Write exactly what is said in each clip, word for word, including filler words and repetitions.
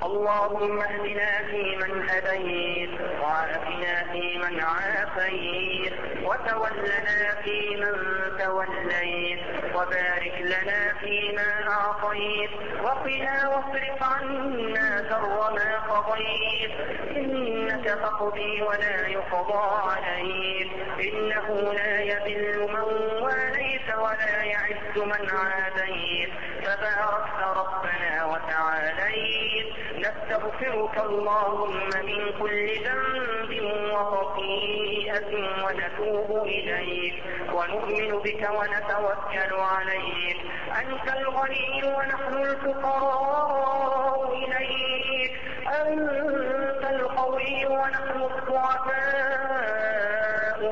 اللهم اهدنا فيمن هديت، وعافنا فيمن عافيت، وتولنا فيمن توليت، وبارك لنا فيما أعطيت، وقنا واصرف عنا شر ما قضيت، إنك تقضي ولا يقضى عليك، إنه لا يذل من واليت ولا يعز من عاديت، تباركت ربنا وتعاليت. نستغفرك اللهم من كل ذنب وخطيئة ونتوب إليك، ونؤمن بك ونتوكل عليك. أنت الغني ونحن الفقراء إليك، أنت القوي ونحن الضعفاء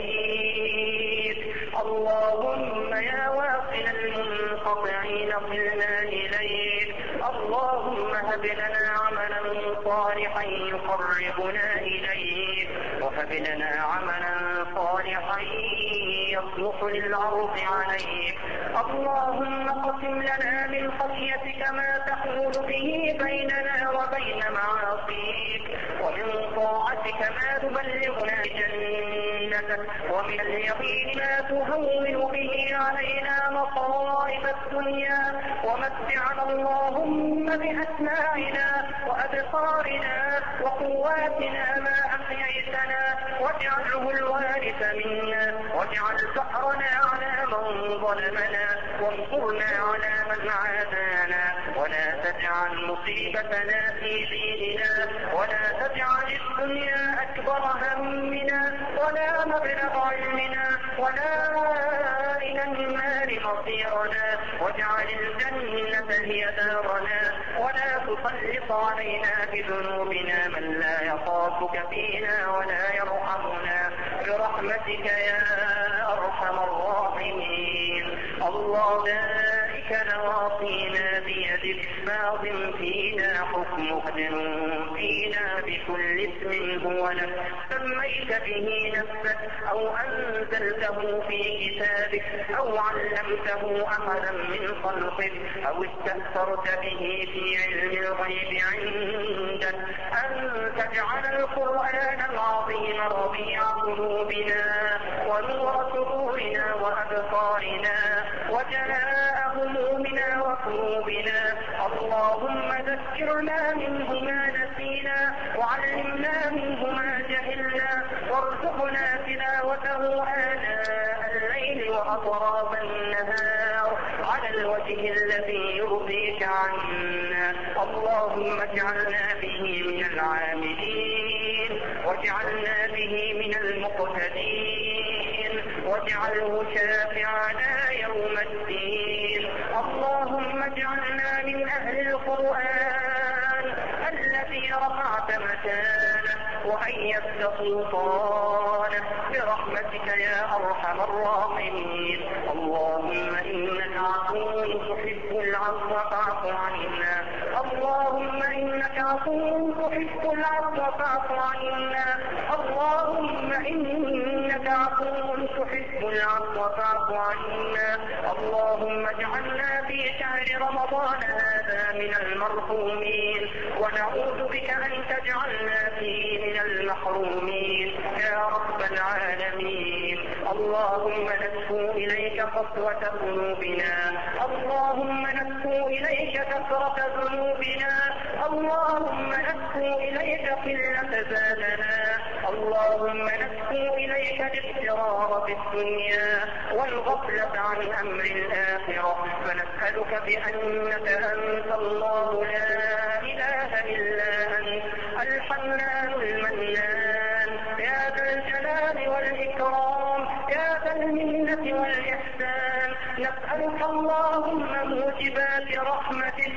إليك. اللهم يا واصل المنقطعين صلنا إليك. اللهم هب لنا عملا صالحا يقربنا إليك، وهب لنا عملا صالحا يصلح للعرض عليك. اللهم اقسم لنا من خشيتك ما تحول به بيننا وبين معاصيك، ومن طاعتك ما تبلغنا جنتك، ومن اليقين ما تهون به علينا مصائب الدنيا. ومتعنا اللهم بأسماعنا وأبصارنا وقواتنا ما أحييتنا، واجعله الوارث منا، واجعل ثأرنا على من ظلمنا، وانصرنا على من عادانا، ولا تجعل مصيبتنا في ديننا، ولا تجعل الدنيا أكبر همنا، ولا مبلغ علمنا، ولا إلى النار مصيرنا، واجعل الجنة هي دارنا، ولا تسلط علينا بذنوبنا من لا يخافك فينا ولا يرحمنا، برحمتك يا أرحم الراحمين. اللهم نواصينا بيدك، ماض فينا حكمك، عدل فينا بكل اسم هو لك سميت به نفسك أو أنزلته في كتابك أو علمته أحدا من خلقك أو استأثرت به في علم الغيب عندك أن تجعل القرآن العظيم ربيع قلوبنا ونور صدورنا وأبصارنا وجلاء همومنا وقلوبنا. اللهم ذكرنا منه ما نسينا وعلمنا منه ما جهلنا وارزقنا تلاوته آناء الليل وأطراف النهار على الوجه الذي يرضيك عنا. اللهم اجعلنا به من العاملين واجعلنا به من المقتدين واجعله شافعنا يوم الدين. اللهم اجعلنا من أهل القرآن الذي رفعت مكانه وأيدت سلطانه برحمتك يا أرحم الراحمين. اللهم إنك عفو تحب العفو فاعف عنا. اللهم إنك عفو تحب العفو فاعف عنا. اللهم إنك عفو تحب العفو فاعف عنا. اللهم اجعلنا في شهر رمضان هذا من المرحومين ونعوذ بك أن تجعلنا فيه من المحرومين يا رب العالمين. اللهم نشكو إليك قسوة ذنوبنا، اللهم نشكو إليك كثرة ذنوبنا، اللهم نشكو إليك قلة زادنا، اللهم نشكو إليك الاضطرار في الدنيا والغفلة عن أمر الآخرة. فنسألك بأنك أنت الله لا إله إلا أنت الحنان المنان يا ذا الجلال والإكرام يا ذا المنة والإحسان. نسألك اللهم موجبات رحمتك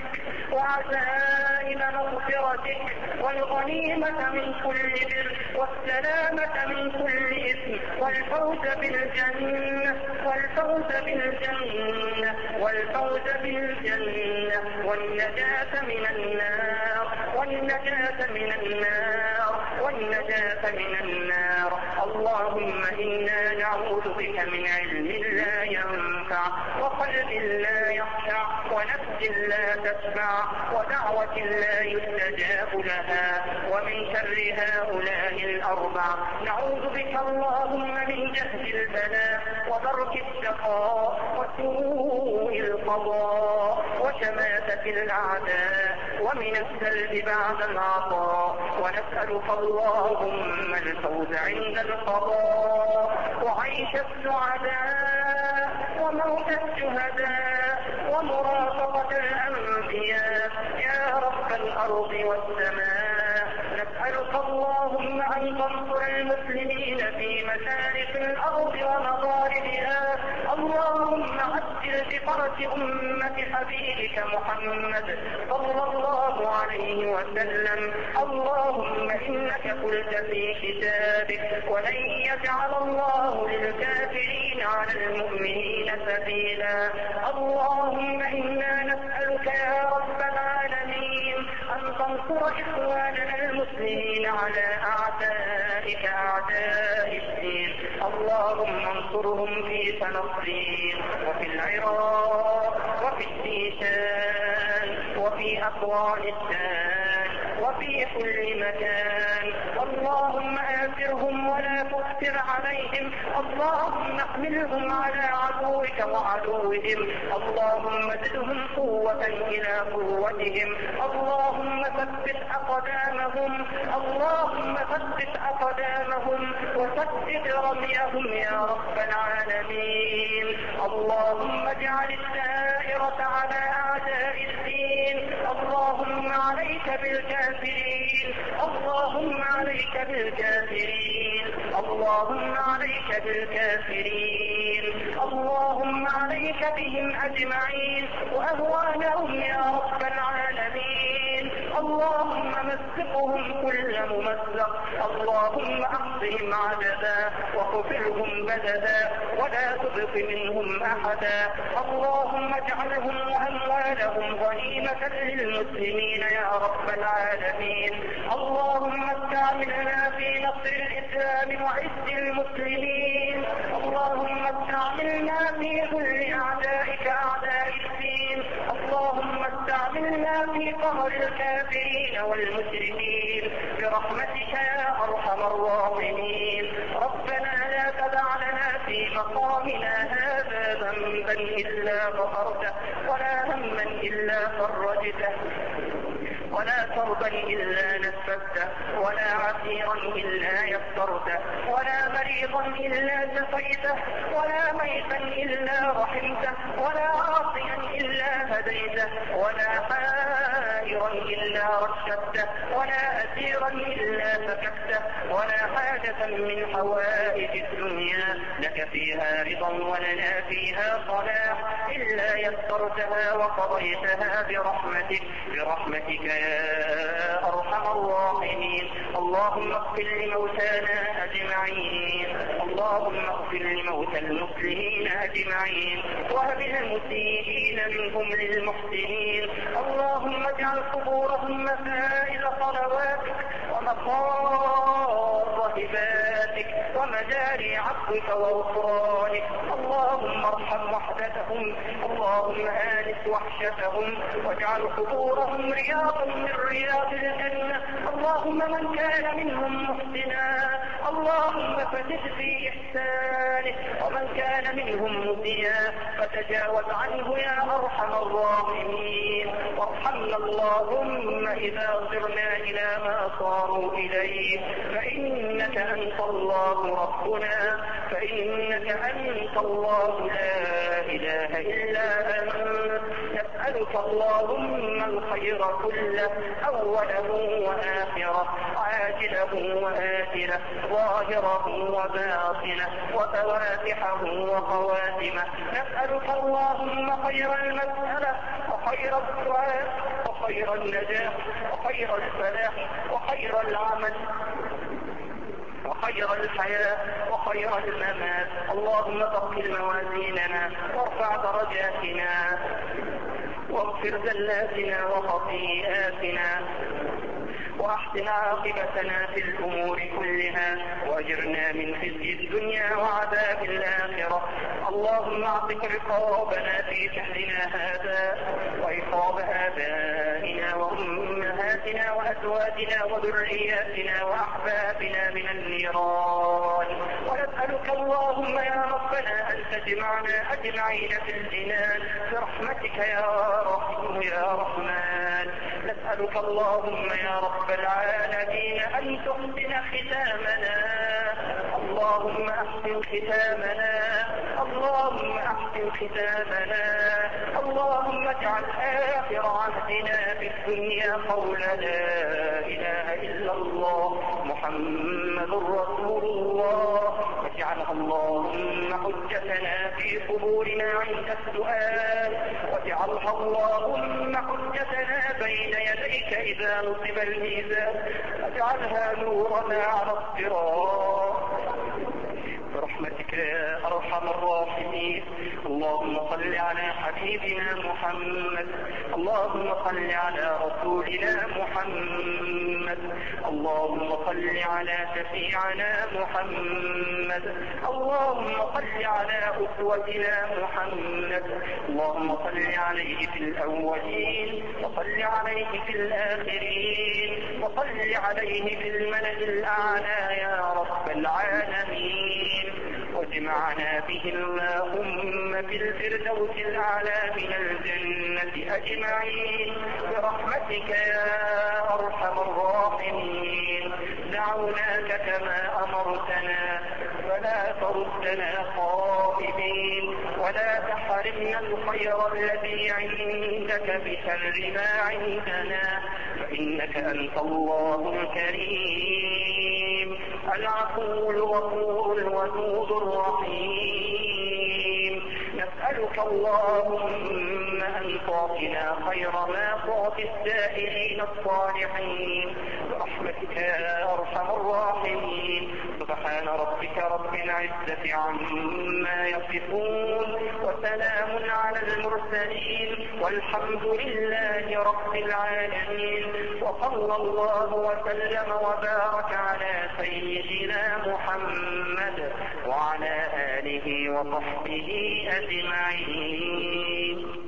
وعزائم مغفرتك والغنيمة من كل بر والسلامة من كل إثم والفوز بالجنة والفوز بالجنة والفوز بالجنة والنجاة من النار والنجاة من النار والنجاة من النار. اللهم إنا نعوذ بك من علم لا ينفع وقلب لا يخشع ونفس لا تشبع ودعوة لا يستجاب لها ومن شر هؤلاء الأربع. نعوذ بك اللهم من جهد البلاء ودرك الشقاء وسوء القضاء وشماتة الأعداء ومن السلب بعد العطاء. ونسألك اللهم الفوز عند القضاء وعيش السعداء وموت الشهداء ومرافقة الأنبياء يا رب الأرض والسماء. نسألك اللهم أن تنصر المسلمين في مشارق الأرض ومغاربها. اللهم عجل بفرج أمة حبيبك محمد صلى الله عليه وسلم. اللهم إنك قلت في كتابك ولن يجعل الله للكافرين على المؤمنين سبيلا. اللهم إنا نسألك يا رب العالمين أن تنصر إخواننا المسلمين على أعدائك أعداء الدين. اللهم انصرهم في فلسطين وفي العراق وفي الشيشان وفي أفغانستان وفي كل مكان. اللهم آثرهم ولا تؤثر عليهم. اللهم احملهم على عدوك وعدوهم. اللهم زدهم قوة إلى قوتهم. اللهم ثبت أقدامهم. اللهم ثبت أقدامهم وسدد رميهم يا رب العالمين. اللهم اجعل الدائرة على أعداء الدين. اللهم عليك بالكافرين. اللهم عليك بالكافرين. اللهم عليك بالكافرين. اللهم عليك بهم أجمعين وأهوالهم يا رب العالمين. اللهم مزقهم كل ممزق. اللهم أحصهم عددا وقتلهم بددا ولا تبق منهم أحدا. اللهم اجعلهم وأموالهم غنيمة للمسلمين يا رب العالمين. اللهم استعملنا في نصر الإسلام وعز المسلمين. اللهم استعملنا في كل أعدائك أعداء الدين. اللهم استعملنا في قهر الكافرين والمشركين برحمتك يا أرحم الراحمين. ربنا لا تدع لنا في مقامنا هذا ذنبا إلا غفرته ولا هما إلا فرجته ولا كربا إلا نفسته ولا عسيرا إلا يسرته ولا مريضا إلا شفيته ولا ميتا إلا رحمته ولا عاصيا إلا هديته ولا حائرا إلا رشدته ولا أسيرا إلا فككته ولا حاجة من حوائج الدنيا لك فيها رضا ولنا فيها صلاح إلا يسرتها وقضيتها برحمتك برحمتك يا أرحم الراحمين. اللهم اغفر لموتانا أجمعين. اللهم اغفر لموتى المسلمين أجمعين وهب المسيئين منهم للمحسنين. اللهم اجعل قبورهم مسائل صلواتك ومقار هباتك ومجاري عفوك وغفرانك. اللهم ارحم وحدتهم. اللهم آنس وحشتهم واجعل قبورهم رياضا من رياض الجنة. اللهم من كان منهم محسنا اللهم فزد في إحسانه ومن كان منهم مسيئا فتجاوز عنه يا أرحم الراحمين. وارحمنا اللهم إذا صرنا إلى ما صاروا إليه فإنك أنت الله ربنا. فإنك أنت الله لا إله إلا أنت. نسألك اللهم الخير كله أوله وآخره عاجله وآجله ظاهره وباطنه وفواتحه وخواتمه. نسألك اللهم خير المسألة وخير الدعاء وخير النجاح وخير الفلاح وخير العمل وخير الحياة وخير الممات. اللهم ثقل موازيننا وارفع درجاتنا واغفر زلاتنا وخطيئاتنا وأحسن عاقبتنا في الأمور كلها وأجرنا من خزي الدنيا وعذاب الآخرة. اللهم اعتق رقابنا في شهرنا هذا وإقاب آبائنا وأمهاتنا وأزواجنا وذرياتنا وأحبابنا من النيران. ونسألك اللهم يا ربنا أن تجمعنا أجمعين في الجنان برحمتك يا رحيم يا رحمن. نسألك اللهم يا رب العالمين أن تحسن ختامنا. اللهم أحسن ختامنا اللهم أحسن ختامنا. اللهم اجعل آخر عهدنا في الدنيا قول لا إله إلا الله محمد رسول الله. واجعلها اللهم حجتنا في قبورنا عند السؤال. واجعلها اللهم حجتنا بين يديك إذا نصب الميزان. واجعلها نورنا على الصراط برحمتك يا أرحم الراحمين. اللهم صل على حبيبنا محمد. اللهم صل على رسولنا محمد. اللهم صل على شفيعنا محمد. اللهم صل على أسوتنا محمد. اللهم صل عليه في الأولين وصل عليه في الآخرين وصل عليه في الملأ الأعلى يا رب العالمين. واجمعنا به اللهم في الفردوس الأعلى من الجنة أجمعين برحمتك يا أرحم الراحمين. دعوناك كما أمرتنا ولا تردنا خائبين ولا تحرمنا الخير الذي عندك بشر ما عندنا، فإنك أنت الله الكريم العفو الغفور الودود الرحيم. نسألك اللهم أن تعطنا خير ما تعطي السائلين الصالحين برحمتك يا أرحم الراحمين. سبحان ربك رب العزة عما يصفون وسلام على المرسلين والحمد لله رب العالمين. وصلى الله وسلم وبارك على سيدنا محمد وعلى آله وصحبه أجمعين.